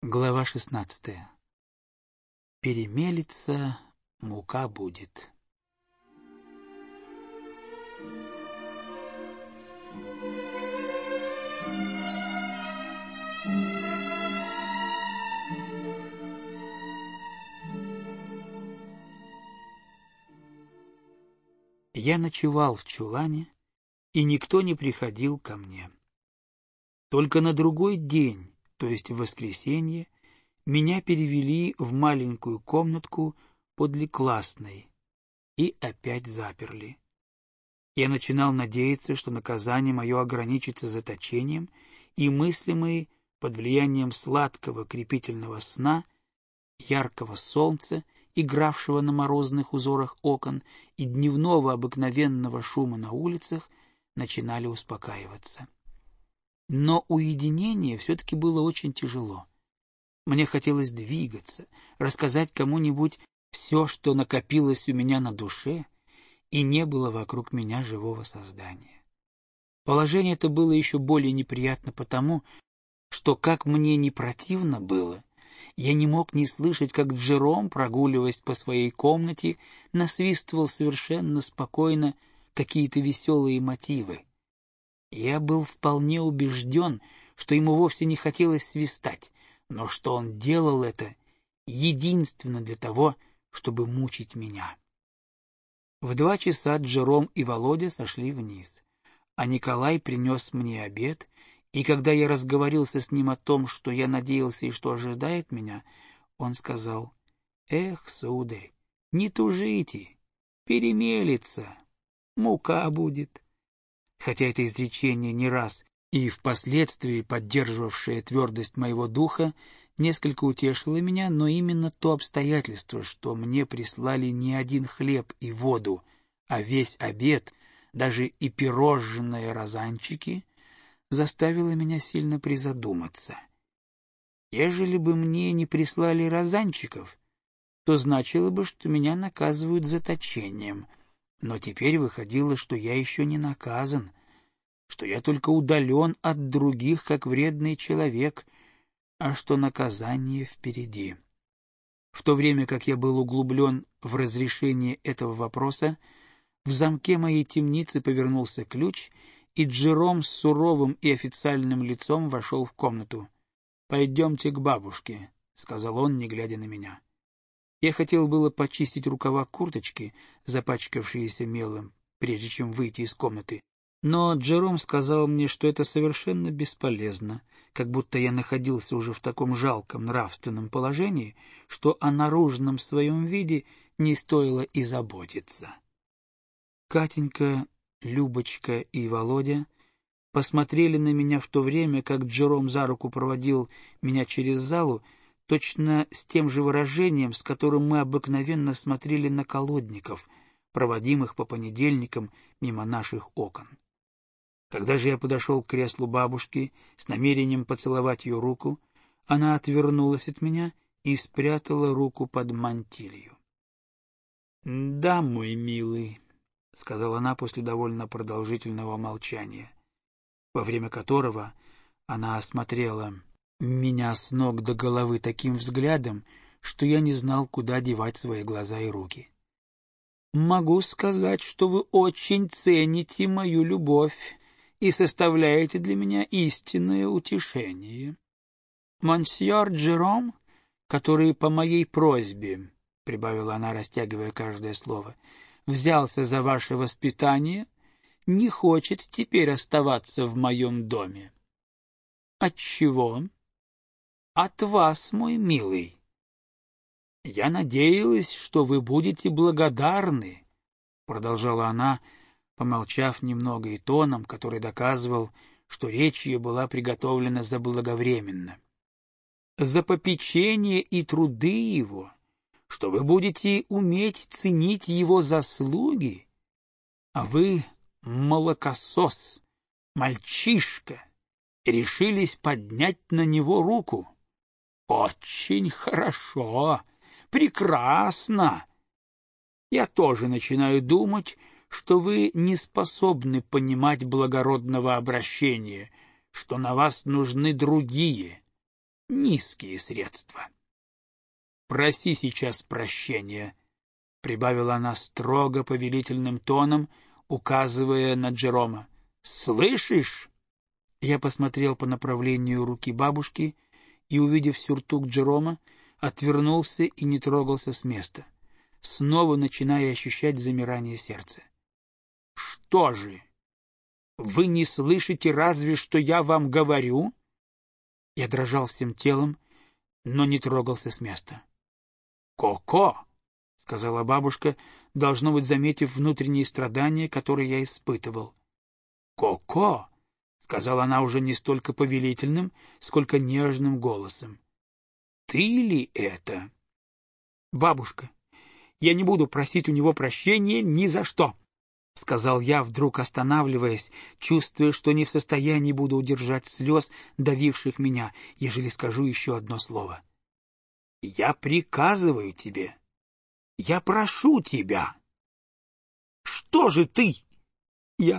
Глава 16. Перемелется, мука будет. Я ночевал в чулане, и никто не приходил ко мне. Только на другой день, то есть в воскресенье, меня перевели в маленькую комнатку подле классной и опять заперли. Я начинал надеяться, что наказание мое ограничится заточением, и мысли мои под влиянием сладкого крепительного сна, яркого солнца, игравшего на морозных узорах окон, и дневного обыкновенного шума на улицах, начинали успокаиваться. Но уединение все-таки было очень тяжело. Мне хотелось двигаться, рассказать кому-нибудь все, что накопилось у меня на душе, и не было вокруг меня живого создания. Положение это было еще более неприятно потому, что, как мне не противно было, я не мог не слышать, как Джером, прогуливаясь по своей комнате, насвистывал совершенно спокойно какие-то веселые мотивы. Я был вполне убежден, что ему вовсе не хотелось свистать, но что он делал это единственно для того, чтобы мучить меня. В 2 часа Джером и Володя сошли вниз, а Николай принес мне обед, и когда я разговорился с ним о том, что я надеялся и что ожидает меня, он сказал: «Эх, сударь, не тужите, перемелется, мука будет». Хотя это изречение не раз и впоследствии поддерживавшее твердость моего духа несколько утешило меня, но именно то обстоятельство, что мне прислали не один хлеб и воду, а весь обед, даже и пирожные розанчики, заставило меня сильно призадуматься. Ежели бы мне не прислали розанчиков, то значило бы, что меня наказывают заточением, но теперь выходило, что я еще не наказан, что я только удален от других, как вредный человек, а что наказание впереди. В то время как я был углублен в разрешение этого вопроса, в замке моей темницы повернулся ключ, и Джером с суровым и официальным лицом вошел в комнату. «Пойдемте к бабушке», — сказал он, не глядя на меня. Я хотел было почистить рукава курточки, запачкавшиеся мелом, прежде чем выйти из комнаты, но Джером сказал мне, что это совершенно бесполезно, как будто я находился уже в таком жалком нравственном положении, что о наружном своем виде не стоило и заботиться. Катенька, Любочка и Володя посмотрели на меня в то время, как Джером за руку проводил меня через залу, точно с тем же выражением, с которым мы обыкновенно смотрели на колодников, проводимых по понедельникам мимо наших окон. Когда же я подошел к креслу бабушки с намерением поцеловать ее руку, она отвернулась от меня и спрятала руку под мантилью. — Да, мой милый, — сказала она после довольно продолжительного молчания, во время которого она осмотрела меня с ног до головы таким взглядом, что я не знал, куда девать свои глаза и руки. — Могу сказать, что вы очень цените мою любовь и составляете для меня истинное утешение. Монсьор Джером, который по моей просьбе, — прибавила она, растягивая каждое слово, — взялся за ваше воспитание, не хочет теперь оставаться в моем доме. — Отчего? — От вас, мой милый. — Я надеялась, что вы будете благодарны, — продолжала она, помолчав немного и тоном, который доказывал, что речь ее была приготовлена заблаговременно, — за попечение и труды его, что вы будете уметь ценить его заслуги, а вы молокосос, мальчишка, решились поднять на него руку. Очень хорошо, прекрасно. Я тоже начинаю думать, что вы не способны понимать благородного обращения, что на вас нужны другие. низкие средства. Проси сейчас прощения, — прибавила она строго повелительным тоном, указывая на Джерома. — Слышишь? Я посмотрел по направлению руки бабушки и, увидев сюртук Джерома, отвернулся и не трогался с места, снова начиная ощущать замирание сердца. — Что же? Вы не слышите разве, что я вам говорю? Я дрожал всем телом, но не трогался с места. «Коко!» — сказала бабушка, должно быть, заметив внутренние страдания, которые я испытывал. «Коко!» — сказала она уже не столько повелительным, сколько нежным голосом. «Ты ли это?» «Бабушка, я не буду просить у него прощения ни за что!» — сказал я, вдруг останавливаясь, чувствуя, что не в состоянии буду удержать слез, давивших меня, ежели скажу еще одно слово. «Я приказываю тебе. Я прошу тебя. Что же ты?» Я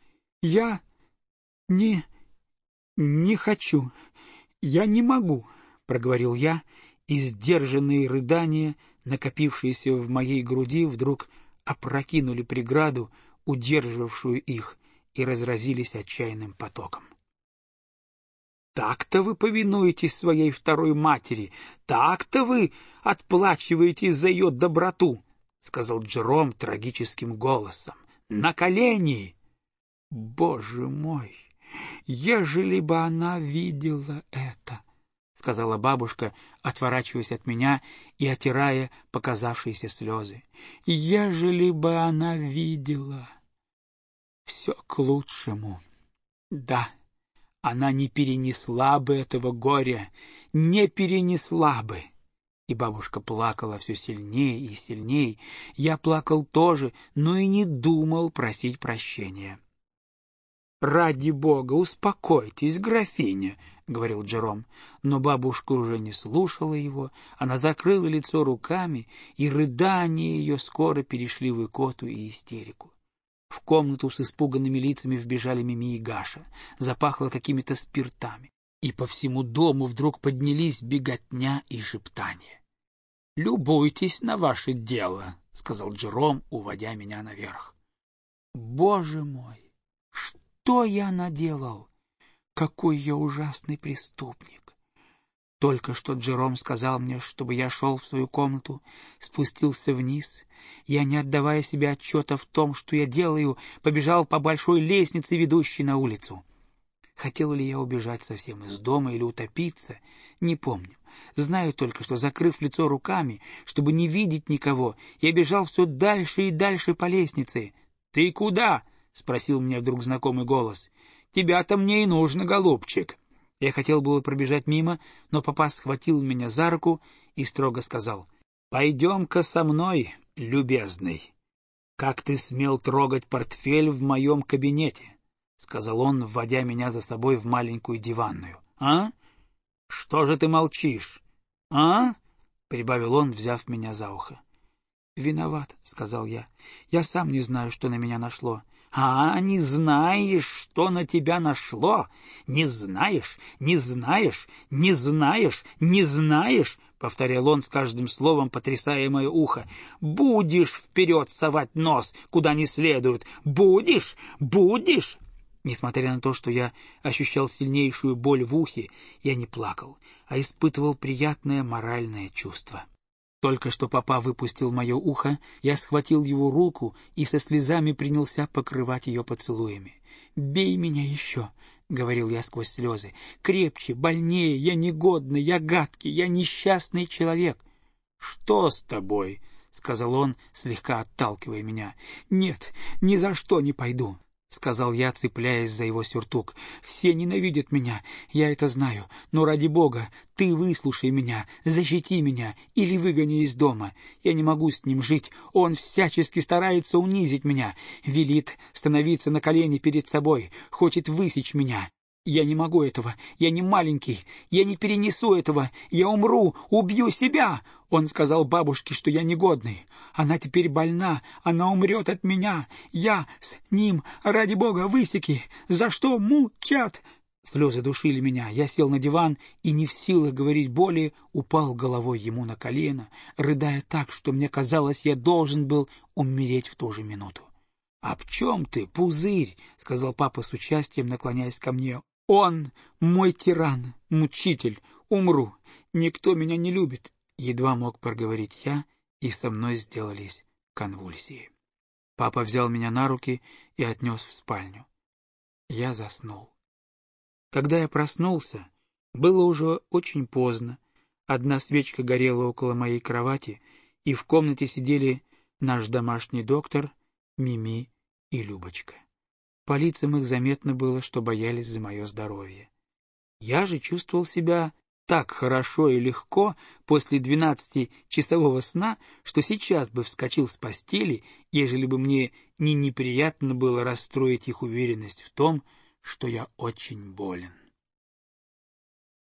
не хочу. Я не могу, — проговорил я, и сдержанные рыдания, накопившиеся в моей груди, вдруг опрокинули преграду, удерживавшую их, и разразились отчаянным потоком. Так-то вы повинуетесь своей второй матери, так-то вы отплачиваете за ее доброту, — сказал Джером трагическим голосом. — На колени! Боже мой! Ежели бы она видела это! — сказала бабушка, отворачиваясь от меня и отирая показавшиеся слезы. — Ежели бы она видела! Все к лучшему. Да. Она не перенесла бы этого горя, не перенесла бы. И бабушка плакала все сильнее и сильнее. Я плакал тоже, но и не думал просить прощения. — Ради бога, успокойтесь, графиня, — говорил Джером. Но бабушка уже не слушала его, она закрыла лицо руками, и рыдания ее скоро перешли в икоту и истерику. В комнату с испуганными лицами вбежали Мими и Гаша. Запахло какими-то спиртами. И по всему дому вдруг поднялись беготня и шептание. — Любуйтесь на ваше дело, — сказал Джером, уводя меня наверх. — Боже мой, что я наделал? Какой я ужасный преступник! Только что Джером сказал мне, чтобы я шел в свою комнату, спустился вниз. Я, не отдавая себе отчета в том, что я делаю, побежал по большой лестнице, ведущей на улицу. Хотел ли я убежать совсем из дома или утопиться, не помню. Знаю только, что, закрыв лицо руками, чтобы не видеть никого, я бежал все дальше и дальше по лестнице. — Ты куда? — спросил меня вдруг знакомый голос. — Тебя-то мне и нужно, голубчик. Я хотел было пробежать мимо, но папа схватил меня за руку и строго сказал: — Пойдем-ка со мной, любезный. — Как ты смел трогать портфель в моем кабинете? — сказал он, вводя меня за собой в маленькую диванную. — А? Что же ты молчишь? А? — прибавил он, взяв меня за ухо. — Виноват, — сказал я. — Я сам не знаю, что на меня нашло. — А, не знаешь, что на тебя нашло? Не знаешь, не знаешь, не знаешь, не знаешь, — повторял он с каждым словом, потрясая мое ухо. — Будешь вперед совать нос, куда не следует. Будешь, будешь. Несмотря на то, что я ощущал сильнейшую боль в ухе, я не плакал, а испытывал приятное моральное чувство. Только что папа выпустил мое ухо, я схватил его руку и со слезами принялся покрывать ее поцелуями. «Бей меня еще!» — говорил я сквозь слезы. «Крепче, больнее, я негодный, я гадкий, я несчастный человек!» «Что с тобой?» — сказал он, слегка отталкивая меня. «Нет, ни за что не пойду!» — сказал я, цепляясь за его сюртук. — Все ненавидят меня, я это знаю, но ради бога, ты выслушай меня, защити меня или выгони из дома. Я не могу с ним жить, он всячески старается унизить меня, велит становиться на колени перед собой, хочет высечь меня. Я не могу этого, я не маленький, я не перенесу этого, я умру, убью себя. Он сказал бабушке, что я негодный. Она теперь больна, она умрет от меня. Я с ним, ради бога, высеки. За что мучат? Слезы душили меня. Я сел на диван и, не в силах говорить более, упал головой ему на колено, рыдая так, что мне казалось, я должен был умереть в ту же минуту. — Об чем ты, пузырь? — сказал папа с участием, наклоняясь ко мне. — Он мой тиран, мучитель. Умру. Никто меня не любит. Едва мог проговорить я, и со мной сделались конвульсии. Папа взял меня на руки и отнес в спальню. Я заснул. Когда я проснулся, было уже очень поздно. Одна свечка горела около моей кровати, и в комнате сидели наш домашний доктор, Мими и Любочка. По лицам их заметно было, что боялись за мое здоровье. Я же чувствовал себя так хорошо и легко после 12-часового сна, что сейчас бы вскочил с постели, ежели бы мне не неприятно было расстроить их уверенность в том, что я очень болен.